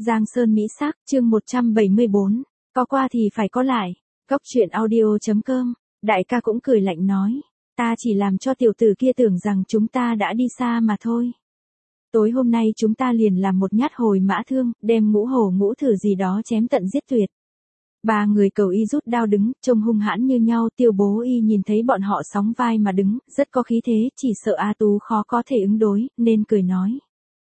Giang Sơn Mỹ Sắc, chương 174. Có qua thì phải có lại. Góc truyện audio.com. Đại ca cũng cười lạnh nói. Ta chỉ làm cho tiểu tử kia tưởng rằng chúng ta đã đi xa mà thôi. Tối hôm nay chúng ta liền làm một nhát hồi mã thương, đem ngũ hổ ngũ thử gì đó chém tận giết tuyệt. Ba người cầu y rút đao đứng, trông hung hãn như nhau. Tiêu Bố Y nhìn thấy bọn họ sóng vai mà đứng, rất có khí thế, chỉ sợ A Tú khó có thể ứng đối, nên cười nói.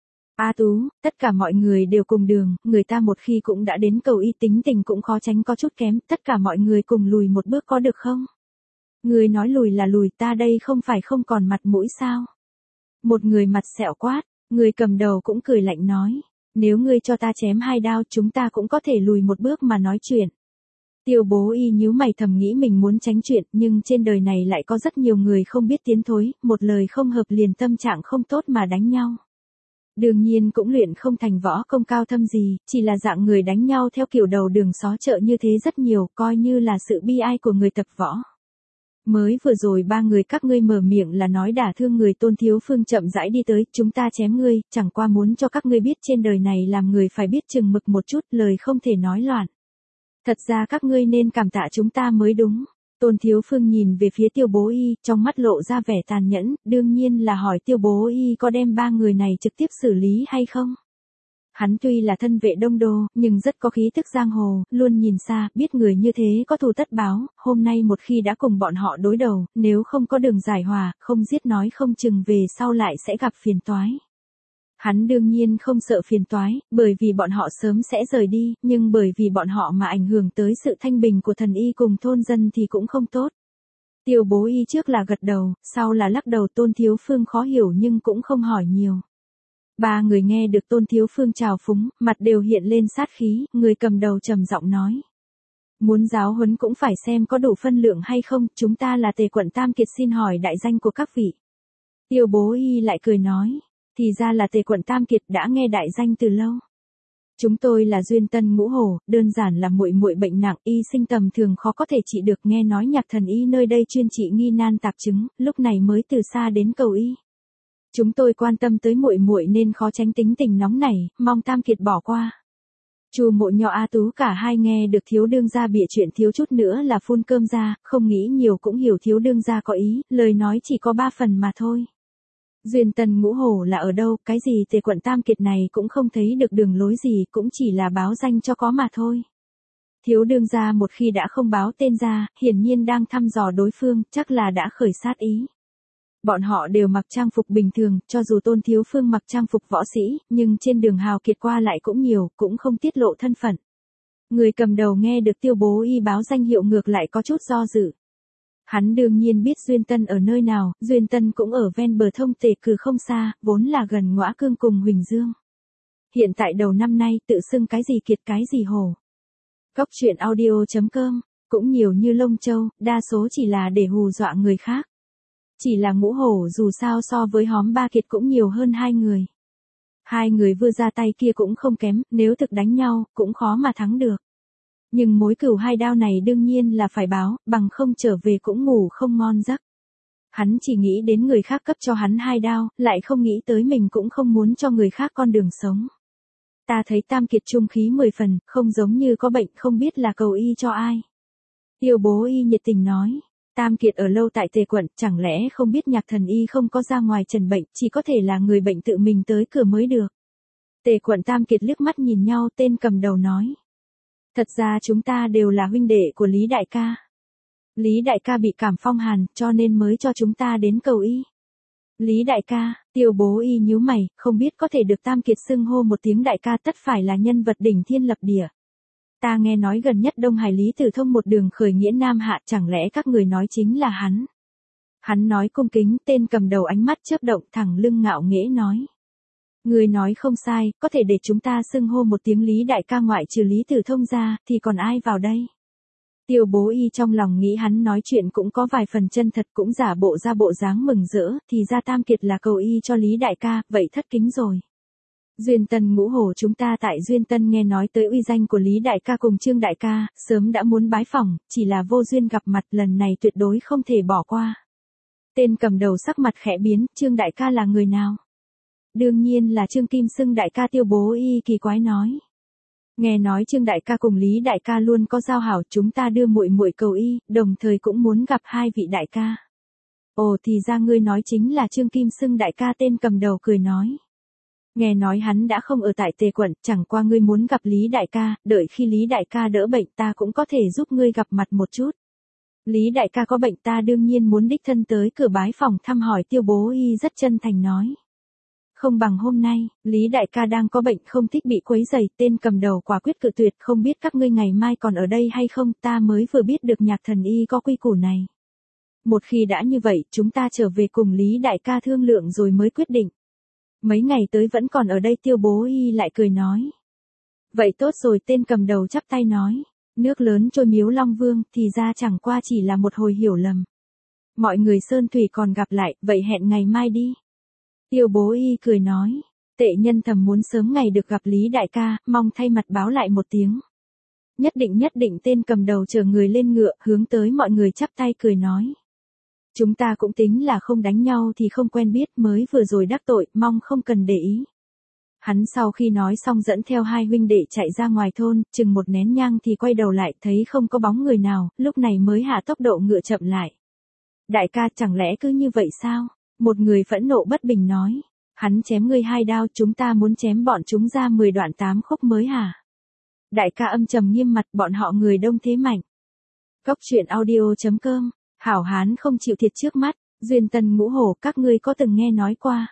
A Tú, tất cả mọi người đều cùng đường, người ta một khi cũng đã đến cầu y tính tình cũng khó tránh có chút kém, tất cả mọi người cùng lùi một bước có được không? Người nói lùi là lùi, ta đây không phải không còn mặt mũi sao? Một người mặt sẹo quát, người cầm đầu cũng cười lạnh nói, nếu ngươi cho ta chém hai đao chúng ta cũng có thể lùi một bước mà nói chuyện. Tiêu Bố Y nhíu mày thầm nghĩ mình muốn tránh chuyện, nhưng trên đời này lại có rất nhiều người không biết tiến thối, một lời không hợp liền tâm trạng không tốt mà đánh nhau. Đương nhiên cũng luyện không thành võ công cao thâm gì, chỉ là dạng người đánh nhau theo kiểu đầu đường xó chợ như thế rất nhiều, coi như là sự bi ai của người tập võ. Mới vừa rồi ba người các ngươi mở miệng là nói đả thương người. Tôn Thiếu Phương chậm rãi đi tới, chúng ta chém ngươi, chẳng qua muốn cho các ngươi biết trên đời này làm người phải biết chừng mực một chút, lời không thể nói loạn. Thật ra các ngươi nên cảm tạ chúng ta mới đúng. Tôn Thiếu Phương nhìn về phía Tiêu Bố Y, trong mắt lộ ra vẻ tàn nhẫn, đương nhiên là hỏi Tiêu Bố Y có đem ba người này trực tiếp xử lý hay không. Hắn tuy là thân vệ Đông Đô, nhưng rất có khí tức giang hồ, luôn nhìn xa, biết người như thế có thù tất báo, hôm nay một khi đã cùng bọn họ đối đầu, nếu không có đường giải hòa, không giết nói không chừng về sau lại sẽ gặp phiền toái. Hắn đương nhiên không sợ phiền toái, bởi vì bọn họ sớm sẽ rời đi, nhưng bởi vì bọn họ mà ảnh hưởng tới sự thanh bình của thần y cùng thôn dân thì cũng không tốt. Tiêu Bố Y trước là gật đầu, sau là lắc đầu. Tôn Thiếu Phương khó hiểu nhưng cũng không hỏi nhiều. Ba người nghe được Tôn Thiếu Phương chào phúng, mặt đều hiện lên sát khí, người cầm đầu trầm giọng nói. Muốn giáo huấn cũng phải xem có đủ phân lượng hay không, chúng ta là Tề quận Tam Kiệt, xin hỏi đại danh của các vị. Tiêu Bố Y lại cười nói. Thì ra là Tề quận Tam Kiệt, đã nghe đại danh từ lâu. Chúng tôi là Duyên Tân Ngũ Hổ, đơn giản là muội muội bệnh nặng, y sinh tầm thường khó có thể trị được, nghe nói Nhạc thần y nơi đây chuyên trị nghi nan tạp chứng, lúc này mới từ xa đến cầu y. Chúng tôi quan tâm tới muội muội nên khó tránh tính tình nóng nảy, mong Tam Kiệt bỏ qua. Chu Mộ Nho A Tú cả hai nghe được thiếu đương gia bịa chuyện thiếu chút nữa là phun cơm ra, không nghĩ nhiều cũng hiểu thiếu đương gia có ý, lời nói chỉ có 3 phần mà thôi. Duyên Tân Ngũ Hổ là ở đâu, cái gì Tề quận Tam Kiệt này cũng không thấy được đường lối gì, cũng chỉ là báo danh cho có mà thôi. Thiếu đương gia một khi đã không báo tên ra, hiển nhiên đang thăm dò đối phương, chắc là đã khởi sát ý. Bọn họ đều mặc trang phục bình thường, cho dù Tôn Thiếu Phương mặc trang phục võ sĩ, nhưng trên đường hào kiệt qua lại cũng nhiều, cũng không tiết lộ thân phận. Người cầm đầu nghe được Tiêu Bố Y báo danh hiệu ngược lại có chút do dự. Hắn đương nhiên biết Duyên Tân ở nơi nào, Duyên Tân cũng ở ven bờ thông Tề Cử không xa, vốn là gần Ngõa Cương cùng Huỳnh Dương. Hiện tại đầu năm nay tự xưng cái gì Kiệt cái gì Hổ. Góc truyện audio.com, cũng nhiều như lông châu, đa số chỉ là để hù dọa người khác. Chỉ là Ngũ Hổ dù sao so với Hóm Ba Kiệt cũng nhiều hơn hai người. Hai người vừa ra tay kia cũng không kém, nếu thực đánh nhau, cũng khó mà thắng được. Nhưng mối cửu hai đao này đương nhiên là phải báo, bằng không trở về cũng ngủ không ngon giấc. Hắn chỉ nghĩ đến người khác cấp cho hắn hai đao, lại không nghĩ tới mình cũng không muốn cho người khác con đường sống. Ta thấy Tam Kiệt trung khí 10 phần, không giống như có bệnh, không biết là cầu y cho ai. Tiêu Bố Y nhiệt tình nói. Tam Kiệt ở lâu tại Tề quận, chẳng lẽ không biết Nhạc thần y không có ra ngoài trần bệnh, chỉ có thể là người bệnh tự mình tới cửa mới được. Tề quận Tam Kiệt liếc mắt nhìn nhau, tên cầm đầu nói. Thật ra chúng ta đều là huynh đệ của Lý Đại ca. Lý Đại ca bị cảm phong hàn, cho nên mới cho chúng ta đến cầu y. Lý Đại ca, Tiêu Bố Y nhíu mày, không biết có thể được Tam Kiệt xưng hô một tiếng đại ca tất phải là nhân vật đỉnh thiên lập địa. Ta nghe nói gần nhất Đông Hải Lý Tử Thông một đường khởi nghĩa Nam Hạ, chẳng lẽ các người nói chính là hắn. Hắn nói cung kính, tên cầm đầu ánh mắt chớp động, thẳng lưng ngạo nghễ nói. Người nói không sai, có thể để chúng ta xưng hô một tiếng Lý Đại ca, ngoại trừ Lý Tử Thông ra, thì còn ai vào đây. Tiêu Bố Y trong lòng nghĩ hắn nói chuyện cũng có vài phần chân thật, cũng giả bộ ra bộ dáng mừng rỡ, thì ra Tam Kiệt là cầu y cho Lý Đại ca, vậy thất kính rồi. Duyên Tân Ngũ Hổ chúng ta tại Duyên Tân nghe nói tới uy danh của Lý Đại ca cùng Trương Đại ca, sớm đã muốn bái phỏng, chỉ là vô duyên gặp mặt, lần này tuyệt đối không thể bỏ qua. Tên cầm đầu sắc mặt khẽ biến, Trương Đại ca là người nào? Đương nhiên là Trương Kim xưng đại ca. Tiêu Bố Y kỳ quái nói. Nghe nói Trương đại ca cùng Lý đại ca luôn có giao hảo, chúng ta đưa muội muội cầu y, đồng thời cũng muốn gặp hai vị đại ca. Ồ, thì ra ngươi nói chính là Trương Kim Sưng đại ca, tên cầm đầu cười nói. Nghe nói hắn đã không ở tại Tề quận, chẳng qua ngươi muốn gặp Lý đại ca, đợi khi Lý đại ca đỡ bệnh ta cũng có thể giúp ngươi gặp mặt một chút. Lý đại ca có bệnh ta đương nhiên muốn đích thân tới cửa bái phòng thăm hỏi, Tiêu Bố Y rất chân thành nói. Không bằng hôm nay, Lý đại ca đang có bệnh không thích bị quấy rầy, tên cầm đầu quả quyết cự tuyệt, không biết các ngươi ngày mai còn ở đây hay không, ta mới vừa biết được Nhạc Thần Y có quy củ này. Một khi đã như vậy, chúng ta trở về cùng Lý đại ca thương lượng rồi mới quyết định. Mấy ngày tới vẫn còn ở đây, Tiêu Bố Y lại cười nói. Vậy tốt rồi, tên cầm đầu chắp tay nói. Nước lớn trôi Miếu Long Vương, thì ra chẳng qua chỉ là một hồi hiểu lầm. Mọi người sơn thủy còn gặp lại, vậy hẹn ngày mai đi. Tiêu Bố Y cười nói. Tệ nhân thầm muốn sớm ngày được gặp Lý đại ca, mong thay mặt báo lại một tiếng. Nhất định, tên cầm đầu chờ người lên ngựa, hướng tới mọi người chắp tay cười nói. Chúng ta cũng tính là không đánh nhau thì không quen biết, mới vừa rồi đắc tội, mong không cần để ý. Hắn sau khi nói xong dẫn theo hai huynh đệ chạy ra ngoài thôn, chừng một nén nhang thì quay đầu lại thấy không có bóng người nào, lúc này mới hạ tốc độ ngựa chậm lại. Đại ca, chẳng lẽ cứ như vậy sao? Một người phẫn nộ bất bình nói. Hắn chém ngươi 2 đao, chúng ta muốn chém bọn chúng ra 10 đoạn 8 khúc mới hả? Đại ca âm trầm nghiêm mặt, bọn họ người đông thế mạnh. Cốc truyện audio.com, hảo hán không chịu thiệt trước mắt, duyên tân ngũ hổ, các ngươi có từng nghe nói qua?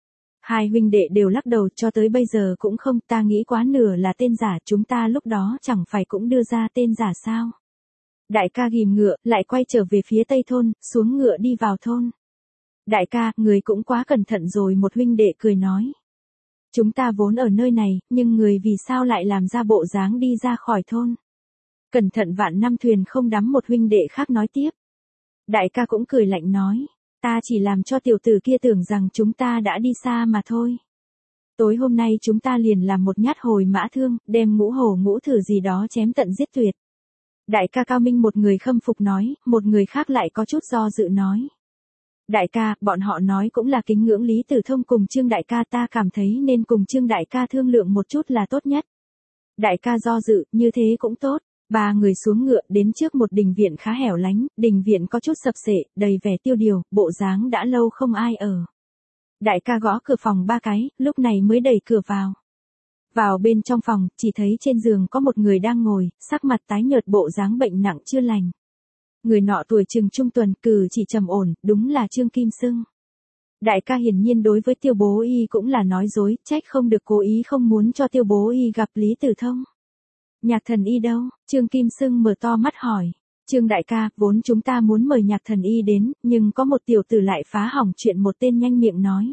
Hai huynh đệ đều lắc đầu, cho tới bây giờ cũng không, ta nghĩ quá nửa là tên giả, chúng ta lúc đó chẳng phải cũng đưa ra tên giả sao? Đại ca ghim ngựa, lại quay trở về phía tây thôn, xuống ngựa đi vào thôn. Đại ca, người cũng quá cẩn thận rồi, một huynh đệ cười nói. Chúng ta vốn ở nơi này, nhưng người vì sao lại làm ra bộ dáng đi ra khỏi thôn? Cẩn thận vạn năm thuyền không đắm, một huynh đệ khác nói tiếp. Đại ca cũng cười lạnh nói. Ta chỉ làm cho tiểu tử kia tưởng rằng chúng ta đã đi xa mà thôi. Tối hôm nay chúng ta liền làm một nhát hồi mã thương, đem ngũ hổ ngũ thử gì đó chém tận giết tuyệt. Đại ca cao minh, một người khâm phục nói, một người khác lại có chút do dự nói. Đại ca, bọn họ nói cũng là kính ngưỡng Lý Tử Thông cùng Trương đại ca, ta cảm thấy nên cùng Trương đại ca thương lượng một chút là tốt nhất. Đại ca do dự, như thế cũng tốt. Ba người xuống ngựa đến trước một đình viện khá hẻo lánh, đình viện có chút sập sệ, đầy vẻ tiêu điều, bộ dáng đã lâu không ai ở. Đại ca gõ cửa phòng 3 cái, lúc này mới đẩy cửa vào. Vào bên trong phòng, chỉ thấy trên giường có một người đang ngồi, sắc mặt tái nhợt, bộ dáng bệnh nặng chưa lành. Người nọ tuổi chừng trung tuần, cử chỉ trầm ổn, đúng là Trương Kim Sưng. Đại ca hiển nhiên đối với Tiêu Bố Y cũng là nói dối, trách không được cố ý không muốn cho Tiêu Bố Y gặp Lý Tử Thông. Nhạc Thần Y đâu? Trương Kim Sưng mở to mắt hỏi. Trương đại ca, vốn chúng ta muốn mời Nhạc Thần Y đến, nhưng có một tiểu tử lại phá hỏng chuyện, một tên nhanh miệng nói.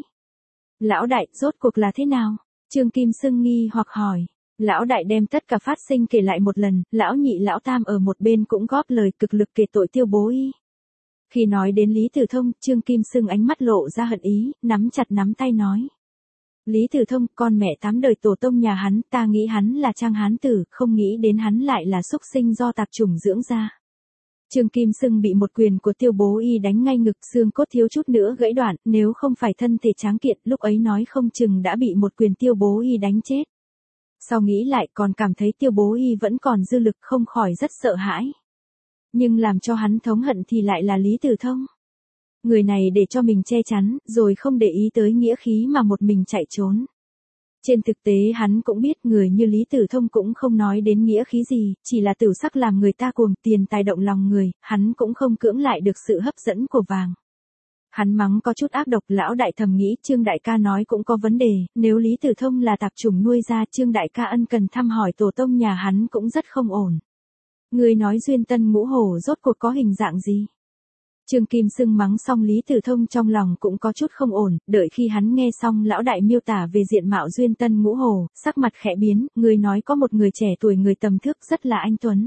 Lão đại, rốt cuộc là thế nào? Trương Kim Sưng nghi hoặc hỏi. Lão đại đem tất cả phát sinh kể lại một lần, lão nhị lão tam ở một bên cũng góp lời cực lực kể tội Tiêu Bố Y. Khi nói đến Lý Tử Thông, Trương Kim Sưng ánh mắt lộ ra hận ý, nắm chặt nắm tay nói. Lý Tử Thông, con mẹ 8 đời tổ tông nhà hắn, ta nghĩ hắn là trang hán tử, không nghĩ đến hắn lại là xúc sinh do tạp chủng dưỡng ra. Trương Kim Sưng bị một quyền của Tiêu Bố Y đánh ngay ngực, xương cốt thiếu chút nữa gãy đoạn, nếu không phải thân thể tráng kiện, lúc ấy nói không chừng đã bị một quyền Tiêu Bố Y đánh chết. Sau nghĩ lại còn cảm thấy Tiêu Bố Y vẫn còn dư lực, không khỏi rất sợ hãi. Nhưng làm cho hắn thống hận thì lại là Lý Tử Thông. Người này để cho mình che chắn, rồi không để ý tới nghĩa khí mà một mình chạy trốn. Trên thực tế hắn cũng biết người như Lý Tử Thông cũng không nói đến nghĩa khí gì, chỉ là tử sắc làm người ta cuồng, tiền tài động lòng người, hắn cũng không cưỡng lại được sự hấp dẫn của vàng. Hắn mắng có chút ác độc, lão đại thầm nghĩ Trương đại ca nói cũng có vấn đề, nếu Lý Tử Thông là tạp chủng nuôi ra, Trương đại ca ân cần thăm hỏi tổ tông nhà hắn cũng rất không ổn. Người nói duyên tân ngũ hổ rốt cuộc có hình dạng gì? Trương Kim Sưng mắng xong Lý Tử Thông trong lòng cũng có chút không ổn, đợi khi hắn nghe xong lão đại miêu tả về diện mạo duyên tân ngũ hổ, sắc mặt khẽ biến, người nói có một người trẻ tuổi người tầm thước rất là anh tuấn.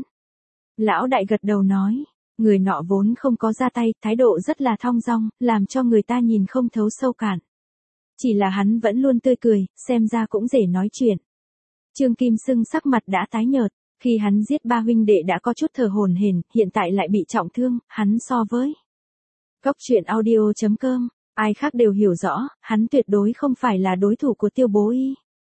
Lão đại gật đầu nói, người nọ vốn không có ra tay, thái độ rất là thong dong, làm cho người ta nhìn không thấu sâu cạn. Chỉ là hắn vẫn luôn tươi cười, xem ra cũng dễ nói chuyện. Trương Kim Sưng sắc mặt đã tái nhợt, khi hắn giết 3 huynh đệ đã có chút thở hổn hển, hiện tại lại bị trọng thương, hắn so với Cốc truyện audio.com, ai khác đều hiểu rõ, hắn tuyệt đối không phải là đối thủ của Tiêu Bố Y.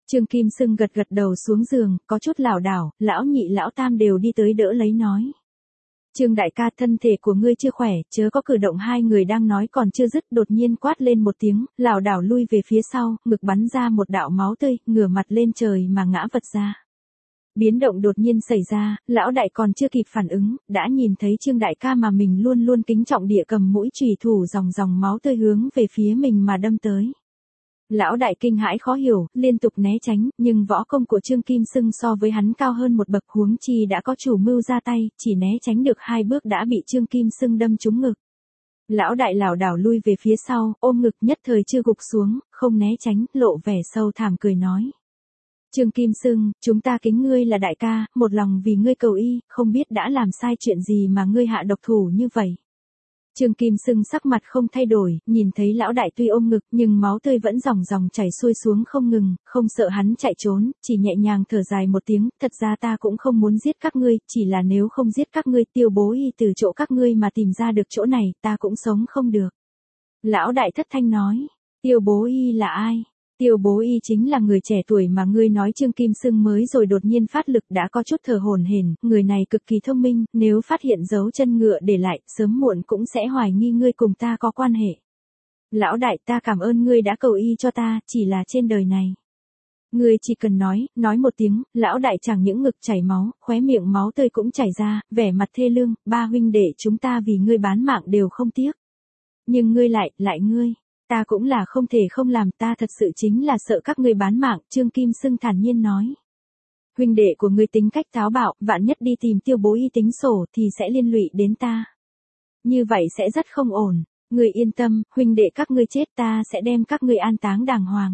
Trương Kim Sưng gật gật đầu xuống giường, có chút lảo đảo, lão nhị lão tam đều đi tới đỡ lấy nói. Trương đại ca, thân thể của ngươi chưa khỏe, chớ có cử động. Hai người đang nói còn chưa dứt, đột nhiên quát lên một tiếng, lảo đảo lui về phía sau, ngực bắn ra một đạo máu tươi, ngửa mặt lên trời mà ngã vật ra. Biến động đột nhiên xảy ra, lão đại còn chưa kịp phản ứng, đã nhìn thấy Trương đại ca mà mình luôn luôn kính trọng địa cầm mũi chùy thủ dòng dòng máu tươi hướng về phía mình mà đâm tới. Lão đại kinh hãi khó hiểu, liên tục né tránh, nhưng võ công của Trương Kim Sưng so với hắn cao hơn một bậc, huống chi đã có chủ mưu ra tay, chỉ né tránh được 2 bước đã bị Trương Kim Sưng đâm trúng ngực. Lão đại lảo đảo lui về phía sau, ôm ngực nhất thời chưa gục xuống, không né tránh, lộ vẻ sâu thẳm cười nói. Trương Kim Sưng, chúng ta kính ngươi là đại ca, một lòng vì ngươi cầu y, không biết đã làm sai chuyện gì mà ngươi hạ độc thủ như vậy. Trương Kim Sưng sắc mặt không thay đổi, nhìn thấy lão đại tuy ôm ngực nhưng máu tươi vẫn ròng ròng chảy xuôi xuống không ngừng, không sợ hắn chạy trốn, chỉ nhẹ nhàng thở dài một tiếng, thật ra ta cũng không muốn giết các ngươi, chỉ là nếu không giết các ngươi, Tiêu Bố Y từ chỗ các ngươi mà tìm ra được chỗ này, ta cũng sống không được. Lão đại thất thanh nói, Tiêu Bố Y là ai? Tiêu Bố Y chính là người trẻ tuổi mà ngươi nói. Trương Kim Sưng mới rồi đột nhiên phát lực, đã có chút thở hổn hển, người này cực kỳ thông minh, nếu phát hiện dấu chân ngựa để lại, sớm muộn cũng sẽ hoài nghi ngươi cùng ta có quan hệ. Lão đại, ta cảm ơn ngươi đã cầu y cho ta, chỉ là trên đời này. Ngươi chỉ cần nói một tiếng, lão đại chẳng những ngực chảy máu, khóe miệng máu tươi cũng chảy ra, vẻ mặt thê lương, ba huynh đệ chúng ta vì ngươi bán mạng đều không tiếc. Nhưng ngươi lại ngươi. Ta cũng là không thể không làm, ta thật sự chính là sợ các ngươi bán mạng, Trương Kim Sưng thản nhiên nói. Huynh đệ của ngươi tính cách táo bạo, vạn nhất đi tìm Tiêu Bố Y tính sổ thì sẽ liên lụy đến ta. Như vậy sẽ rất không ổn, ngươi yên tâm, huynh đệ các ngươi chết ta sẽ đem các ngươi an táng đàng hoàng.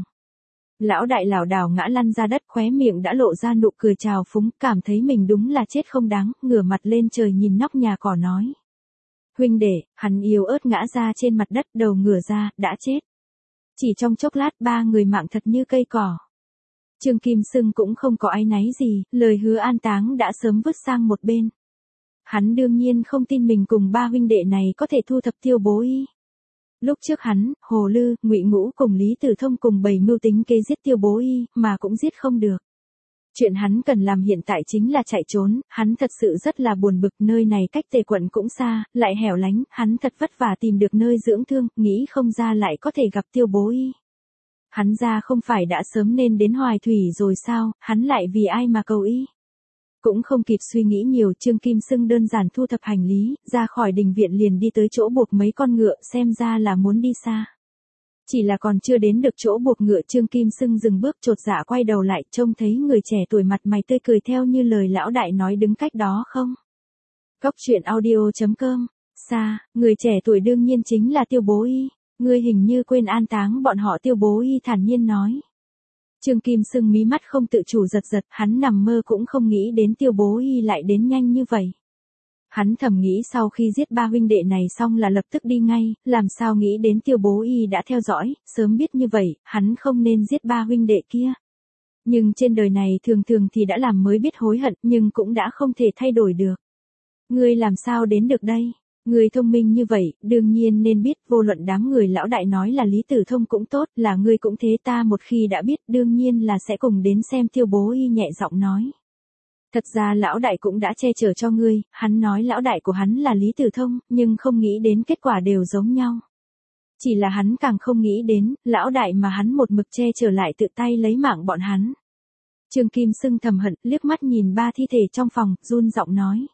Lão đại lảo đảo ngã lăn ra đất, khóe miệng đã lộ ra nụ cười trào phúng, cảm thấy mình đúng là chết không đáng, ngửa mặt lên trời nhìn nóc nhà cỏ nói. Huynh đệ, hắn yếu ớt ngã ra trên mặt đất, đầu ngửa ra, đã chết. Chỉ trong chốc lát 3 người mạng thật như cây cỏ. Trương Kim Sưng cũng không có áy náy gì, lời hứa an táng đã sớm vứt sang một bên. Hắn đương nhiên không tin mình cùng 3 huynh đệ này có thể thu thập Tiêu Bố Y. Lúc trước hắn, Hồ Lư, Ngụy Ngũ cùng Lý Tử Thông cùng bày mưu tính kế giết Tiêu Bố Y, mà cũng giết không được. Chuyện hắn cần làm hiện tại chính là chạy trốn, hắn thật sự rất là buồn bực, nơi này cách Tề quận cũng xa, lại hẻo lánh, hắn thật vất vả tìm được nơi dưỡng thương, nghĩ không ra lại có thể gặp Tiêu Bố Y. Hắn ra không phải đã sớm nên đến Hoài Thủy rồi sao, hắn lại vì ai mà cầu y. Cũng không kịp suy nghĩ nhiều, Trương Kim Sưng đơn giản thu thập hành lý, ra khỏi đình viện liền đi tới chỗ buộc mấy con ngựa, xem ra là muốn đi xa. Chỉ là còn chưa đến được chỗ buộc ngựa, Trương Kim Sưng dừng bước chột dạ quay đầu lại, trông thấy người trẻ tuổi mặt mày tươi cười theo như lời lão đại nói đứng cách đó không. Cốc truyện audio.com. Xa, người trẻ tuổi đương nhiên chính là Tiêu Bố Y. Ngươi hình như quên an táng bọn họ, Tiêu Bố Y thản nhiên nói. Trương Kim Sưng mí mắt không tự chủ giật giật, hắn nằm mơ cũng không nghĩ đến Tiêu Bố Y lại đến nhanh như vậy. Hắn thầm nghĩ sau khi giết 3 huynh đệ này xong là lập tức đi ngay, làm sao nghĩ đến Tiêu Bố Y đã theo dõi, sớm biết như vậy, hắn không nên giết 3 huynh đệ kia. Nhưng trên đời này thường thường thì đã làm mới biết hối hận, nhưng cũng đã không thể thay đổi được. Ngươi làm sao đến được đây? Ngươi thông minh như vậy, đương nhiên nên biết, vô luận đám người lão đại nói là Lý Tử Thông cũng tốt, là ngươi cũng thế, ta một khi đã biết đương nhiên là sẽ cùng đến xem. Tiêu Bố Y nhẹ giọng nói. Thật ra lão đại cũng đã che chở cho ngươi, hắn nói lão đại của hắn là Lý Tử Thông, nhưng không nghĩ đến kết quả đều giống nhau. Chỉ là hắn càng không nghĩ đến, lão đại mà hắn một mực che chở lại tự tay lấy mạng bọn hắn. Trương Kim Sưng thầm hận, liếc mắt nhìn 3 thi thể trong phòng, run giọng nói.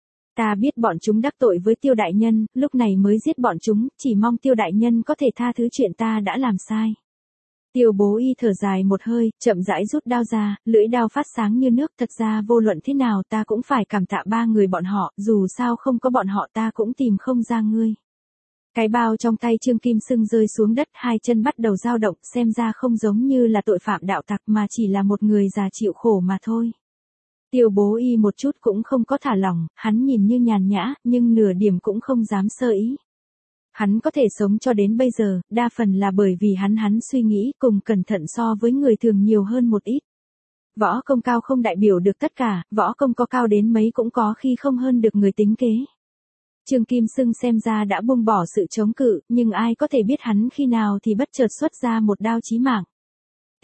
Ta biết bọn chúng đắc tội với Tiêu đại nhân, lúc này mới giết bọn chúng, chỉ mong Tiêu đại nhân có thể tha thứ chuyện ta đã làm sai. Tiêu Bố Y thở dài một hơi, chậm rãi rút đao ra, lưỡi đao phát sáng như nước, thật ra vô luận thế nào ta cũng phải cảm tạ 3 người bọn họ, dù sao không có bọn họ ta cũng tìm không ra ngươi. Cái bao trong tay Trương Kim Sưng rơi xuống đất, 2 chân bắt đầu dao động, xem ra không giống như là tội phạm đạo tặc mà chỉ là một người già chịu khổ mà thôi. Tiêu Bố Y một chút cũng không có thả lỏng, hắn nhìn như nhàn nhã, nhưng nửa điểm cũng không dám sơ ý. Hắn có thể sống cho đến bây giờ, đa phần là bởi vì hắn suy nghĩ cùng cẩn thận so với người thường nhiều hơn một ít. Võ công cao không đại biểu được tất cả, võ công có cao đến mấy cũng có khi không hơn được người tính kế. Trương Kim Sưng xem ra đã buông bỏ sự chống cự, nhưng ai có thể biết hắn khi nào thì bất chợt xuất ra một đao chí mạng.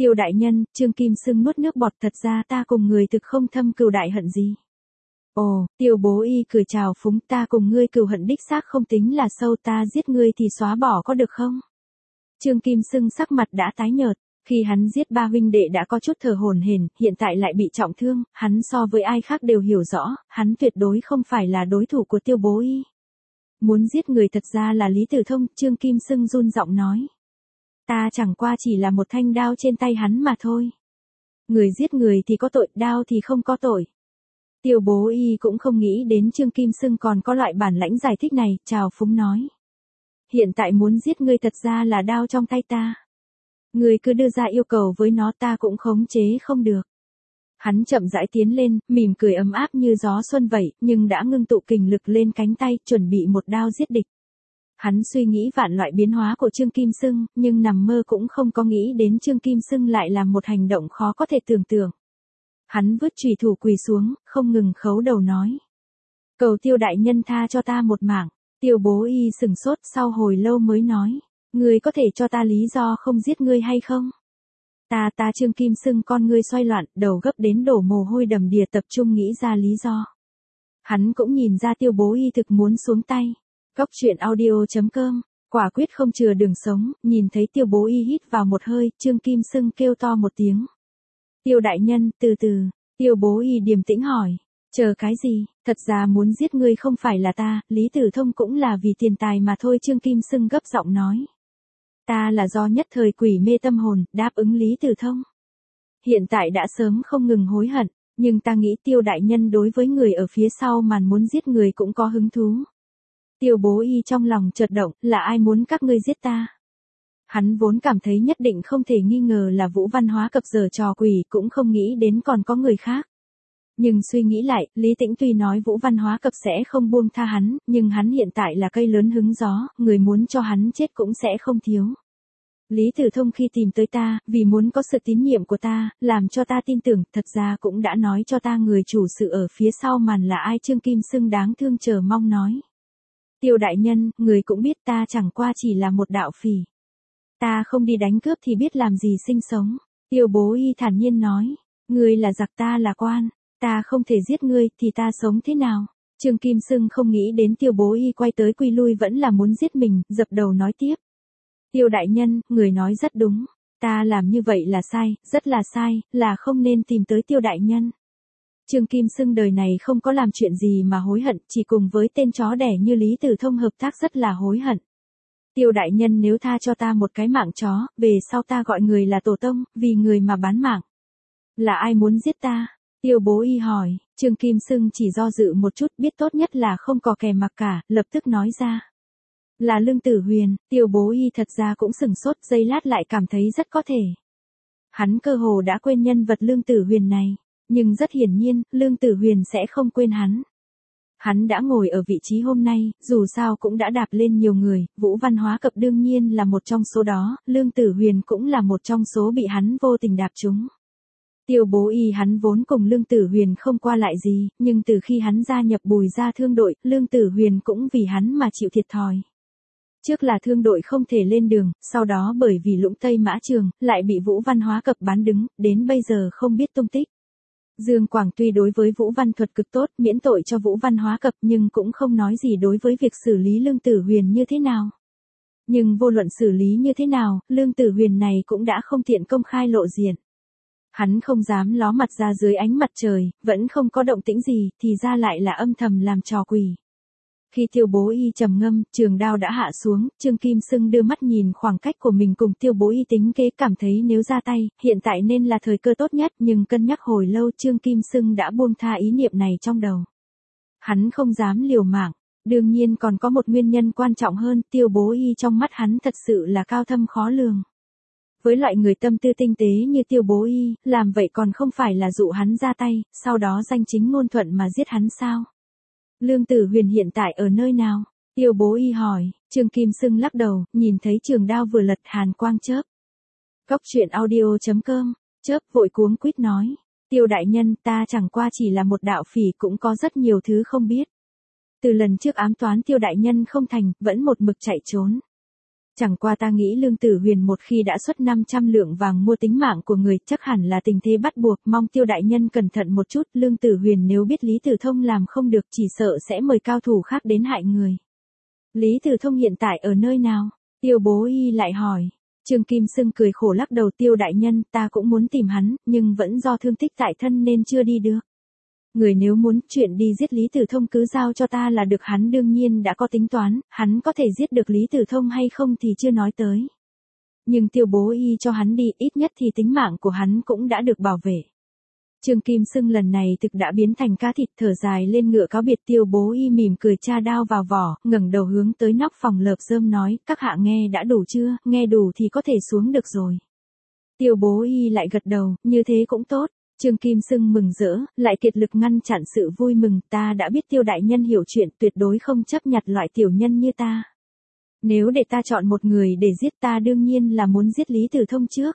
Tiêu đại nhân, Trương Kim Sưng nuốt nước bọt, thật ra ta cùng người thực không thâm cừu đại hận gì. Ồ, Tiêu bố y cười chào phúng, ta cùng ngươi cừu hận đích xác không tính là sâu, ta giết ngươi thì xóa bỏ có được không? Trương Kim Sưng sắc mặt đã tái nhợt, khi hắn giết ba huynh đệ đã có chút thở hổn hển, hiện tại lại bị trọng thương, hắn so với ai khác đều hiểu rõ, hắn tuyệt đối không phải là đối thủ của Tiêu bố y. Muốn giết người thật ra là Lý Tử Thông, Trương Kim Sưng run giọng nói. Ta chẳng qua chỉ là một thanh đao trên tay hắn mà thôi. Người giết người thì có tội, đao thì không có tội. Tiêu bố y cũng không nghĩ đến Trương Kim Sưng còn có loại bản lãnh giải thích này, chào phúng nói. Hiện tại muốn giết ngươi thật ra là đao trong tay ta. Ngươi cứ đưa ra yêu cầu với nó, ta cũng khống chế không được. Hắn chậm rãi tiến lên, mỉm cười ấm áp như gió xuân vậy, nhưng đã ngưng tụ kình lực lên cánh tay, chuẩn bị một đao giết địch. Hắn suy nghĩ vạn loại biến hóa của Trương Kim Sưng, nhưng nằm mơ cũng không có nghĩ đến Trương Kim Sưng lại làm một hành động khó có thể tưởng tượng. Hắn vứt chùy thủ quỳ xuống, không ngừng khấu đầu nói. Cầu Tiêu đại nhân tha cho ta một mạng. Tiêu bố y sừng sốt, sau hồi lâu mới nói. Ngươi có thể cho ta lý do không giết ngươi hay không? Ta Trương Kim Sưng con ngươi xoay loạn, đầu gấp đến đổ mồ hôi đầm đìa, tập trung nghĩ ra lý do. Hắn cũng nhìn ra Tiêu bố y thực muốn xuống tay. Cóc truyện audio.com, quả quyết không chừa đường sống, nhìn thấy Tiêu bố y hít vào một hơi, Trương Kim Sưng kêu to một tiếng. Tiêu đại nhân, từ từ. Tiêu bố y điềm tĩnh hỏi. Chờ cái gì, thật ra muốn giết ngươi không phải là ta, Lý Tử Thông cũng là vì tiền tài mà thôi, Trương Kim Sưng gấp giọng nói. Ta là do nhất thời quỷ mê tâm hồn, đáp ứng Lý Tử Thông. Hiện tại đã sớm không ngừng hối hận, nhưng ta nghĩ Tiêu đại nhân đối với người ở phía sau màn muốn giết người cũng có hứng thú. Tiêu bố y trong lòng chợt động, là ai muốn các ngươi giết ta? Hắn vốn cảm thấy nhất định không thể nghi ngờ là Vũ Văn Hóa Cập giở trò quỷ, cũng không nghĩ đến còn có người khác. Nhưng suy nghĩ lại, Lý Tĩnh tuy nói Vũ Văn Hóa Cập sẽ không buông tha hắn, nhưng hắn hiện tại là cây lớn hứng gió, người muốn cho hắn chết cũng sẽ không thiếu. Lý Tử Thông khi tìm tới ta, vì muốn có sự tín nhiệm của ta, làm cho ta tin tưởng, thật ra cũng đã nói cho ta người chủ sự ở phía sau màn là ai. Trương Kim Sưng đáng thương chờ mong nói. Tiêu đại nhân, người cũng biết ta chẳng qua chỉ là một đạo phỉ. Ta không đi đánh cướp thì biết làm gì sinh sống. Tiêu bố y thản nhiên nói. Ngươi là giặc, ta là quan. Ta không thể giết ngươi, thì ta sống thế nào? Trương Kim Sưng không nghĩ đến Tiêu bố y quay tới quy lui vẫn là muốn giết mình, dập đầu nói tiếp. Tiêu đại nhân, người nói rất đúng. Ta làm như vậy là sai, rất là sai, là không nên tìm tới Tiêu đại nhân. Trương Kim Sưng đời này không có làm chuyện gì mà hối hận, chỉ cùng với tên chó đẻ như Lý Tử Thông hợp tác rất là hối hận. Tiêu đại nhân nếu tha cho ta một cái mạng chó, về sau ta gọi người là tổ tông, vì người mà bán mạng. Là ai muốn giết ta? Tiêu bố y hỏi, Trương Kim Sưng chỉ do dự một chút, biết tốt nhất là không có kẻ mặc cả, lập tức nói ra. Là Lương Tử Huyền. Tiêu bố y thật ra cũng sừng sốt, giây lát lại cảm thấy rất có thể. Hắn cơ hồ đã quên nhân vật Lương Tử Huyền này, nhưng rất hiển nhiên, Lương Tử Huyền sẽ không quên hắn. Hắn đã ngồi ở vị trí hôm nay, dù sao cũng đã đạp lên nhiều người, Vũ Văn Hóa Cập đương nhiên là một trong số đó, Lương Tử Huyền cũng là một trong số bị hắn vô tình đạp trúng. Tiêu bố y hắn vốn cùng Lương Tử Huyền không qua lại gì, nhưng từ khi hắn gia nhập Bùi Gia Thương đội, Lương Tử Huyền cũng vì hắn mà chịu thiệt thòi. Trước là thương đội không thể lên đường, sau đó bởi vì lũng Tây Mã Trường, lại bị Vũ Văn Hóa Cập bán đứng, đến bây giờ không biết tung tích. Dương Quảng tuy đối với Vũ Văn Thuật cực tốt, miễn tội cho Vũ Văn Hóa Cập, nhưng cũng không nói gì đối với việc xử lý Lương Tử Huyền như thế nào. Nhưng vô luận xử lý như thế nào, Lương Tử Huyền này cũng đã không tiện công khai lộ diện. Hắn không dám ló mặt ra dưới ánh mặt trời, vẫn không có động tĩnh gì, thì ra lại là âm thầm làm trò quỷ. Khi Tiêu bố y trầm ngâm, trường đao đã hạ xuống, Trương Kim Sưng đưa mắt nhìn khoảng cách của mình cùng Tiêu bố y tính kế, cảm thấy nếu ra tay, hiện tại nên là thời cơ tốt nhất, nhưng cân nhắc hồi lâu Trương Kim Sưng đã buông tha ý niệm này trong đầu. Hắn không dám liều mạng, đương nhiên còn có một nguyên nhân quan trọng hơn, Tiêu bố y trong mắt hắn thật sự là cao thâm khó lường. Với loại người tâm tư tinh tế như Tiêu bố y, làm vậy còn không phải là dụ hắn ra tay, sau đó danh chính ngôn thuận mà giết hắn sao? Lương Tử Huyền hiện tại ở nơi nào? Tiêu bố y hỏi. Trương Kim Sưng lắc đầu, nhìn thấy trường đao vừa lật, hàn quang chớp. Cóc truyện audio.com, chớp vội cuống quýt nói. Tiêu đại nhân, ta chẳng qua chỉ là một đạo phỉ, cũng có rất nhiều thứ không biết. Từ lần trước ám toán Tiêu đại nhân không thành, vẫn một mực chạy trốn. Chẳng qua ta nghĩ Lương Tử Huyền một khi đã xuất 500 lượng vàng mua tính mạng của người chắc hẳn là tình thế bắt buộc, mong Tiêu đại nhân cẩn thận một chút, Lương Tử Huyền nếu biết Lý Tử Thông làm không được chỉ sợ sẽ mời cao thủ khác đến hại người. Lý Tử Thông hiện tại ở nơi nào? Tiêu Bố Y lại hỏi. Trương Kim Sưng cười khổ lắc đầu, Tiêu đại nhân, ta cũng muốn tìm hắn, nhưng vẫn do thương tích tại thân nên chưa đi được. Người nếu muốn chuyện đi giết Lý Tử Thông cứ giao cho ta là được, hắn đương nhiên đã có tính toán, hắn có thể giết được Lý Tử Thông hay không thì chưa nói tới. Nhưng Tiêu Bố Y cho hắn đi, ít nhất thì tính mạng của hắn cũng đã được bảo vệ. Trương Kim Sưng lần này thực đã biến thành cá thịt, thở dài lên ngựa cáo biệt. Tiêu Bố Y mỉm cười tra đao vào vỏ, ngẩng đầu hướng tới nóc phòng lợp rơm nói, các hạ nghe đã đủ chưa, nghe đủ thì có thể xuống được rồi. Tiêu Bố Y lại gật đầu, như thế cũng tốt. Trương Kim Sưng mừng rỡ, lại kiệt lực ngăn chặn sự vui mừng, ta đã biết Tiêu đại nhân hiểu chuyện, tuyệt đối không chấp nhặt loại tiểu nhân như ta. Nếu để ta chọn một người để giết, ta đương nhiên là muốn giết Lý Tử Thông trước.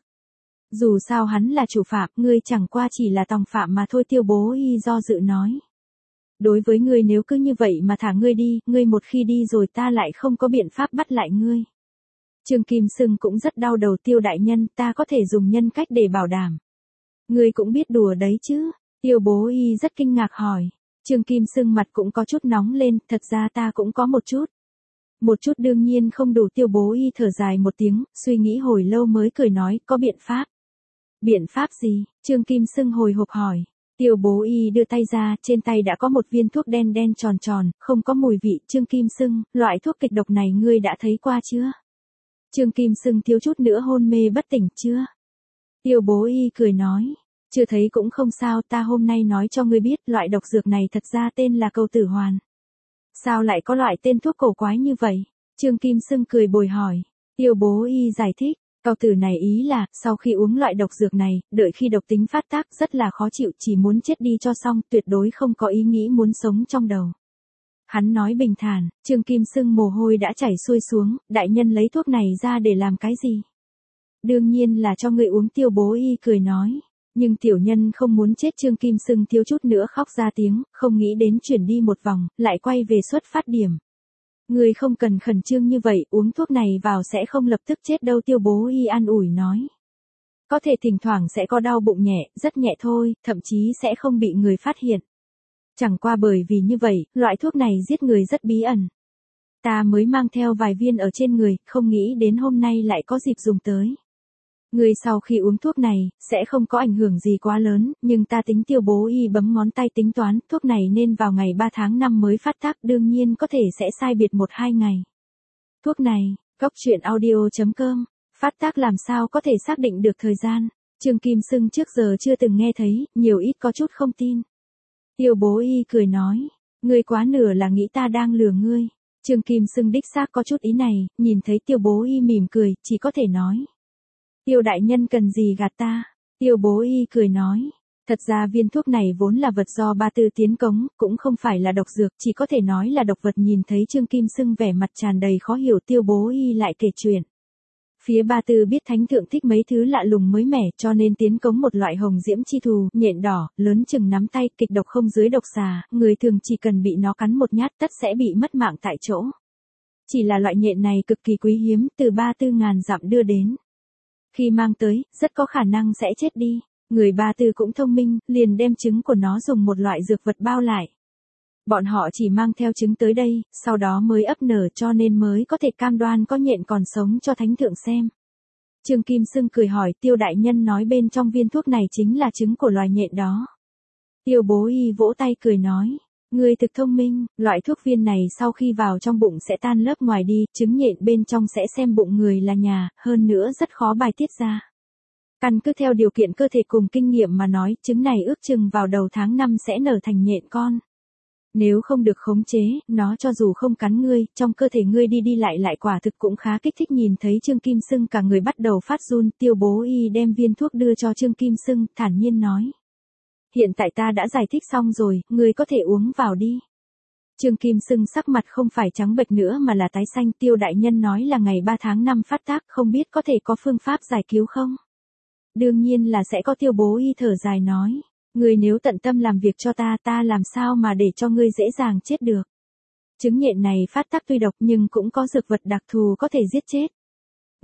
Dù sao hắn là chủ phạm, ngươi chẳng qua chỉ là tòng phạm mà thôi. Tiêu Bố Y do dự nói. Đối với ngươi nếu cứ như vậy mà thả ngươi đi, ngươi một khi đi rồi ta lại không có biện pháp bắt lại ngươi. Trương Kim Sưng cũng rất đau đầu, Tiêu đại nhân, ta có thể dùng nhân cách để bảo đảm. Ngươi cũng biết đùa đấy chứ? Tiêu Bố Y rất kinh ngạc hỏi. Trương Kim Sưng mặt cũng có chút nóng lên, thật ra ta cũng có một chút. Một chút đương nhiên không đủ. Tiêu Bố Y thở dài một tiếng, suy nghĩ hồi lâu mới cười nói, có biện pháp. Biện pháp gì? Trương Kim Sưng hồi hộp hỏi. Tiêu Bố Y đưa tay ra, trên tay đã có một viên thuốc đen đen tròn tròn, không có mùi vị. Trương Kim Sưng, loại thuốc kịch độc này ngươi đã thấy qua chưa? Trương Kim Sưng thiếu chút nữa hôn mê bất tỉnh chưa? Tiêu Bố Y cười nói. Chưa thấy cũng không sao, ta hôm nay nói cho ngươi biết, loại độc dược này thật ra tên là Cầu Tử Hoàn. Sao lại có loại tên thuốc cổ quái như vậy? Trương Kim Sưng cười bồi hỏi. Tiêu Bố Y giải thích. Cao tử này ý là, sau khi uống loại độc dược này, đợi khi độc tính phát tác rất là khó chịu, chỉ muốn chết đi cho xong, tuyệt đối không có ý nghĩ muốn sống trong đầu. Hắn nói bình thản. Trương Kim Sưng mồ hôi đã chảy xuôi xuống, đại nhân lấy thuốc này ra để làm cái gì? Đương nhiên là cho người uống. Tiêu Bố Y cười nói. Nhưng tiểu nhân không muốn chết. Trương Kim Sưng thiếu chút nữa khóc ra tiếng, không nghĩ đến chuyển đi một vòng, lại quay về xuất phát điểm. Người không cần khẩn trương như vậy, uống thuốc này vào sẽ không lập tức chết đâu. Tiêu Bố Y an ủi nói. Có thể thỉnh thoảng sẽ có đau bụng nhẹ, rất nhẹ thôi, thậm chí sẽ không bị người phát hiện. Chẳng qua bởi vì như vậy, loại thuốc này giết người rất bí ẩn. Ta mới mang theo vài viên ở trên người, không nghĩ đến hôm nay lại có dịp dùng tới. Người sau khi uống thuốc này, sẽ không có ảnh hưởng gì quá lớn, nhưng ta tính. Tiêu Bố Y bấm ngón tay tính toán, thuốc này nên vào ngày 3 tháng 5 mới phát tác, đương nhiên có thể sẽ sai biệt 1-2 ngày. Thuốc này, goctruyện.audio.com, phát tác làm sao có thể xác định được thời gian? Trương Kim Sưng trước giờ chưa từng nghe thấy, nhiều ít có chút không tin. Tiêu Bố Y cười nói, ngươi quá nửa là nghĩ ta đang lừa ngươi. Trương Kim Sưng đích xác có chút ý này, nhìn thấy Tiêu Bố Y mỉm cười, chỉ có thể nói. Tiêu đại nhân cần gì gạt ta? Tiêu Bố Y cười nói. Thật ra viên thuốc này vốn là vật do Ba Tư tiến cống, cũng không phải là độc dược, chỉ có thể nói là độc vật. Nhìn thấy Trương Kim Sưng vẻ mặt tràn đầy khó hiểu, Tiêu Bố Y lại kể chuyện. Phía Ba Tư biết thánh thượng thích mấy thứ lạ lùng mới mẻ, cho nên tiến cống một loại hồng diễm chi thù, nhện đỏ, lớn chừng nắm tay, kịch độc không dưới độc xà, người thường chỉ cần bị nó cắn một nhát tất sẽ bị mất mạng tại chỗ. Chỉ là loại nhện này cực kỳ quý hiếm, từ 3-4 ngàn dặm đưa đến. Khi mang tới, rất có khả năng sẽ chết đi. Người Ba Tư cũng thông minh, liền đem trứng của nó dùng một loại dược vật bao lại. Bọn họ chỉ mang theo trứng tới đây, sau đó mới ấp nở, cho nên mới có thể cam đoan có nhện còn sống cho thánh thượng xem. Trương Kim Sưng cười hỏi, Tiêu đại nhân nói bên trong viên thuốc này chính là trứng của loài nhện đó. Tiêu Bố Y vỗ tay cười nói, ngươi thực thông minh, loại thuốc viên này sau khi vào trong bụng sẽ tan lớp ngoài đi, trứng nhện bên trong sẽ xem bụng người là nhà, hơn nữa rất khó bài tiết ra. Căn cứ theo điều kiện cơ thể cùng kinh nghiệm mà nói, trứng này ước chừng vào đầu tháng 5 sẽ nở thành nhện con. Nếu không được khống chế, nó cho dù không cắn ngươi, trong cơ thể ngươi đi đi lại quả thực cũng khá kích thích. Nhìn thấy Trương Kim Sưng cả người bắt đầu phát run, Tiêu Bố Y đem viên thuốc đưa cho Trương Kim Sưng, thản nhiên nói. Hiện tại ta đã giải thích xong rồi, ngươi có thể uống vào đi. Trương Kim Sưng sắc mặt không phải trắng bệch nữa mà là tái xanh. Tiêu đại nhân nói là ngày 3 tháng 5 phát tác, không biết có thể có phương pháp giải cứu không? Đương nhiên là sẽ có. Tiêu Bố Y thở dài nói. Ngươi nếu tận tâm làm việc cho ta, ta làm sao mà để cho ngươi dễ dàng chết được. Trứng nhện này phát tác tuy độc nhưng cũng có dược vật đặc thù có thể giết chết.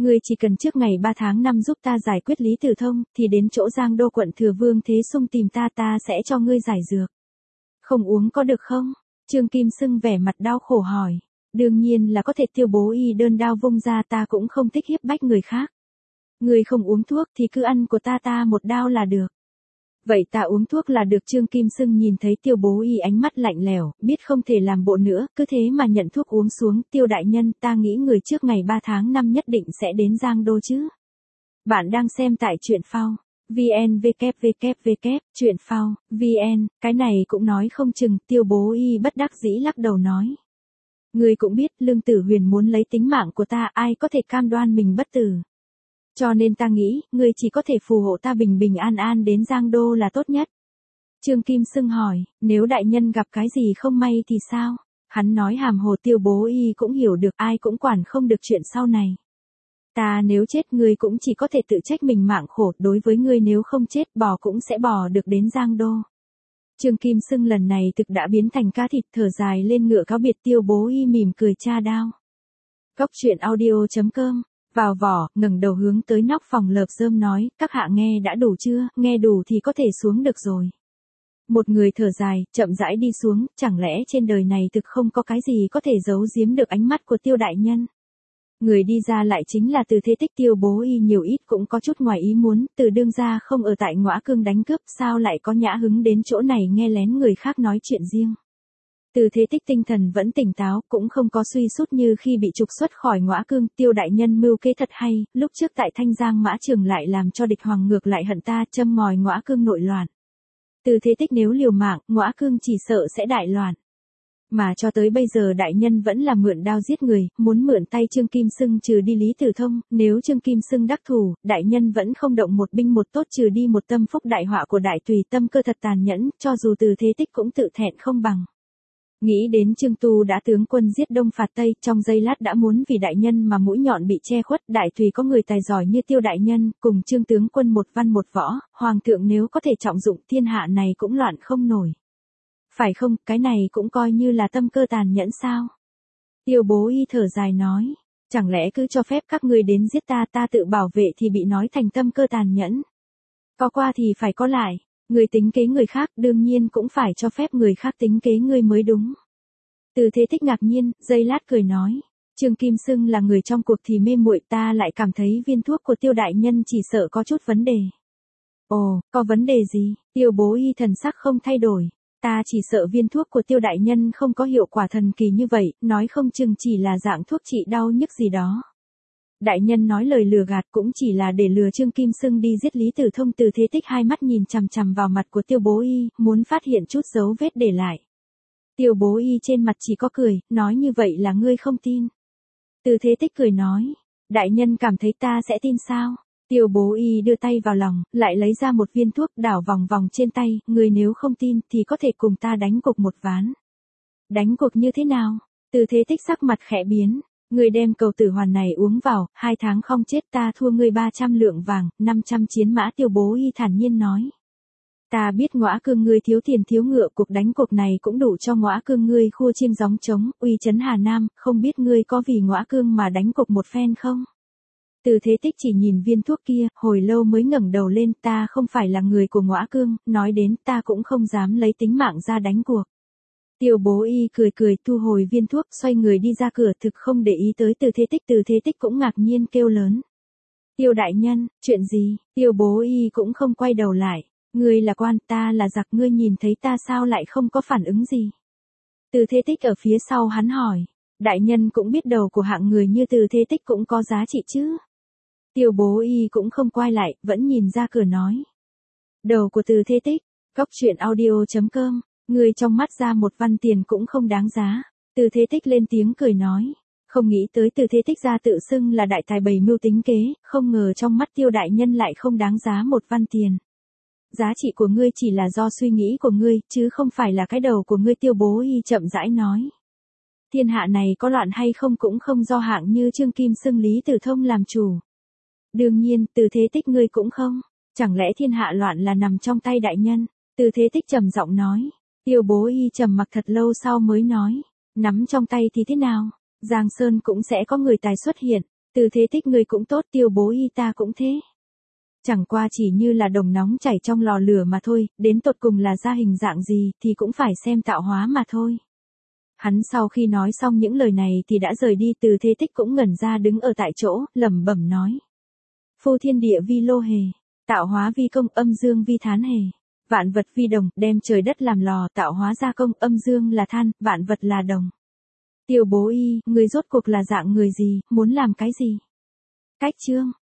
Ngươi chỉ cần trước ngày 3 tháng 5 giúp ta giải quyết Lý Tử Thông, thì đến chỗ Giang Đô quận Thừa Vương Thế Sung tìm ta sẽ cho ngươi giải dược. Không uống có được không? Trương Kim Sưng vẻ mặt đau khổ hỏi. Đương nhiên là có thể. Tiêu Bố Y đơn đao vung ra, ta cũng không thích hiếp bách người khác. Ngươi không uống thuốc thì cứ ăn của ta một đao là được. Vậy ta uống thuốc là được. Trương Kim Sưng nhìn thấy Tiêu Bố Y ánh mắt lạnh lẽo, biết không thể làm bộ nữa, cứ thế mà nhận thuốc uống xuống. Tiêu đại nhân, ta nghĩ người trước ngày 3 tháng 5 nhất định sẽ đến Giang Đô chứ. Bạn đang xem tại truyện phao. VN www. Truyện phao, VN, cái này cũng nói không chừng. Tiêu Bố Y bất đắc dĩ lắc đầu nói. Ngươi cũng biết, Lương Tử Huyền muốn lấy tính mạng của ta, ai có thể cam đoan mình bất tử. Cho nên ta nghĩ, ngươi chỉ có thể phù hộ ta bình bình an an đến Giang Đô là tốt nhất. Trương Kim Sưng hỏi, nếu đại nhân gặp cái gì không may thì sao? Hắn nói hàm hồ. Tiêu Bố Y cũng hiểu được, ai cũng quản không được chuyện sau này. Ta nếu chết ngươi cũng chỉ có thể tự trách mình mạng khổ, đối với ngươi nếu không chết bò cũng sẽ bò được đến Giang Đô. Trương Kim Sưng lần này thực đã biến thành cá thịt, thở dài lên ngựa cáo biệt. Tiêu Bố Y mỉm cười cha đao. Cốc truyện audio.com. Vào vỏ, ngẩng đầu hướng tới nóc phòng lợp rơm nói, các hạ nghe đã đủ chưa, nghe đủ thì có thể xuống được rồi. Một người thở dài, chậm rãi đi xuống, chẳng lẽ trên đời này thực không có cái gì có thể giấu giếm được ánh mắt của Tiêu đại nhân. Người đi ra lại chính là Từ Thế Tích. Tiêu Bố Y nhiều ít cũng có chút ngoài ý muốn, Từ đương gia không ở tại Ngõa Cương đánh cướp, sao lại có nhã hứng đến chỗ này nghe lén người khác nói chuyện riêng. Từ Thế Tích tinh thần vẫn tỉnh táo, cũng không có suy sút như khi bị trục xuất khỏi Ngõa Cương. Tiêu đại nhân mưu kế thật hay, lúc trước tại Thanh Giang Mã Trường lại làm cho địch hoàng ngược lại hận ta, châm ngòi Ngõa Cương nội loạn. Từ Thế Tích nếu liều mạng, Ngõa Cương chỉ sợ sẽ đại loạn. Mà cho tới bây giờ đại nhân vẫn là mượn đao giết người, muốn mượn tay Trương Kim Sưng trừ đi Lý Tử Thông. Nếu Trương Kim Sưng đắc thủ, đại nhân vẫn không động một binh một tốt trừ đi một tâm phúc đại họa của đại tùy. Tâm cơ thật tàn nhẫn, cho dù Từ Thế Tích cũng tự thẹn không bằng. Nghĩ đến Trương Tu đã tướng quân giết Đông phạt Tây, trong giây lát đã muốn vì đại nhân mà mũi nhọn bị che khuất. Đại tùy có người tài giỏi như Tiêu đại nhân, cùng Trương tướng quân một văn một võ, hoàng thượng nếu có thể trọng dụng, thiên hạ này cũng loạn không nổi. Phải không, cái này cũng coi như là tâm cơ tàn nhẫn sao? Tiêu Bố Y thở dài nói, chẳng lẽ cứ cho phép các ngươi đến giết ta tự bảo vệ thì bị nói thành tâm cơ tàn nhẫn. Có qua thì phải có lại. Người tính kế người khác, đương nhiên cũng phải cho phép người khác tính kế ngươi mới đúng. Từ Thế Tích ngạc nhiên, giây lát cười nói. Trương Kim Sưng là người trong cuộc thì mê muội, ta lại cảm thấy viên thuốc của Tiêu đại nhân chỉ sợ có chút vấn đề. Ồ, có vấn đề gì? Tiêu Bố Y thần sắc không thay đổi. Ta chỉ sợ viên thuốc của Tiêu đại nhân không có hiệu quả thần kỳ như vậy, nói không chừng chỉ là dạng thuốc trị đau nhức gì đó. Đại nhân nói lời lừa gạt cũng chỉ là để lừa Trương Kim Sưng đi giết Lý Tử Thông. Từ Thế Tích hai mắt nhìn chằm chằm vào mặt của Tiêu Bố Y, muốn phát hiện chút dấu vết để lại. Tiêu Bố Y trên mặt chỉ có cười, nói như vậy là ngươi không tin. Từ Thế Tích cười nói, đại nhân cảm thấy ta sẽ tin sao? Tiêu Bố Y đưa tay vào lòng, lại lấy ra một viên thuốc đảo vòng vòng trên tay, ngươi nếu không tin thì có thể cùng ta đánh cuộc một ván. Đánh cuộc như thế nào? Từ Thế Tích sắc mặt khẽ biến. Ngươi đem cầu tử hoàn này uống vào, 2 tháng không chết ta thua ngươi 300 lượng vàng, 500 chiến mã. Tiêu Bố Y thản nhiên nói. Ta biết Ngõa Cương ngươi thiếu tiền thiếu ngựa, cuộc đánh cuộc này cũng đủ cho Ngõa Cương ngươi khua chiêng gióng trống, uy chấn Hà Nam, không biết ngươi có vì Ngõa Cương mà đánh cuộc một phen không? Từ Thế Tích chỉ nhìn viên thuốc kia, hồi lâu mới ngẩng đầu lên. Ta không phải là người của Ngõa Cương, nói đến ta cũng không dám lấy tính mạng ra đánh cuộc. Tiêu Bố Y cười thu hồi viên thuốc, xoay người đi ra cửa, thực không để ý tới Từ Thế Tích. Từ Thế Tích cũng ngạc nhiên kêu lớn. Tiêu đại nhân, chuyện gì? Tiêu Bố Y cũng không quay đầu lại. Ngươi là quan, ta là giặc, ngươi nhìn thấy ta sao lại không có phản ứng gì? Từ Thế Tích ở phía sau hắn hỏi. Đại nhân cũng biết đầu của hạng người như Từ Thế Tích cũng có giá trị chứ? Tiêu Bố Y cũng không quay lại, vẫn nhìn ra cửa nói. Đầu của Từ Thế Tích, cốc truyện audio.com. Người trong mắt ra một văn tiền cũng không đáng giá. Từ Thế Tích lên tiếng cười nói. Không nghĩ tới Từ Thế Tích ra tự xưng là đại tài bày mưu tính kế, không ngờ trong mắt Tiêu đại nhân lại không đáng giá một văn tiền. Giá trị của ngươi chỉ là do suy nghĩ của ngươi, chứ không phải là cái đầu của ngươi. Tiêu Bố Y chậm rãi nói. Thiên hạ này có loạn hay không cũng không do hạng như Trương Kim Sưng Lý Tử Thông làm chủ. Đương nhiên, Từ Thế Tích ngươi cũng không. Chẳng lẽ thiên hạ loạn là nằm trong tay đại nhân? Từ Thế Tích trầm giọng nói. Tiêu Bố Y trầm mặc thật lâu sau mới nói. Nắm trong tay thì thế nào? Giang Sơn cũng sẽ có người tài xuất hiện. Từ thế thích ngươi cũng tốt, Tiêu Bố Y ta cũng thế. Chẳng qua chỉ như là đồng nóng chảy trong lò lửa mà thôi, đến tột cùng là ra hình dạng gì thì cũng phải xem tạo hóa mà thôi. Hắn sau khi nói xong những lời này thì đã rời đi, Từ thế thích cũng ngẩn ra đứng ở tại chỗ, lẩm bẩm nói. Phô thiên địa vi lô hề, tạo hóa vi công, âm dương vi thán hề. Vạn vật vi đồng, đem trời đất làm lò, tạo hóa ra công, âm dương là than, vạn vật là đồng. Tiêu Bố Y, người rốt cuộc là dạng người gì, muốn làm cái gì? Cách chương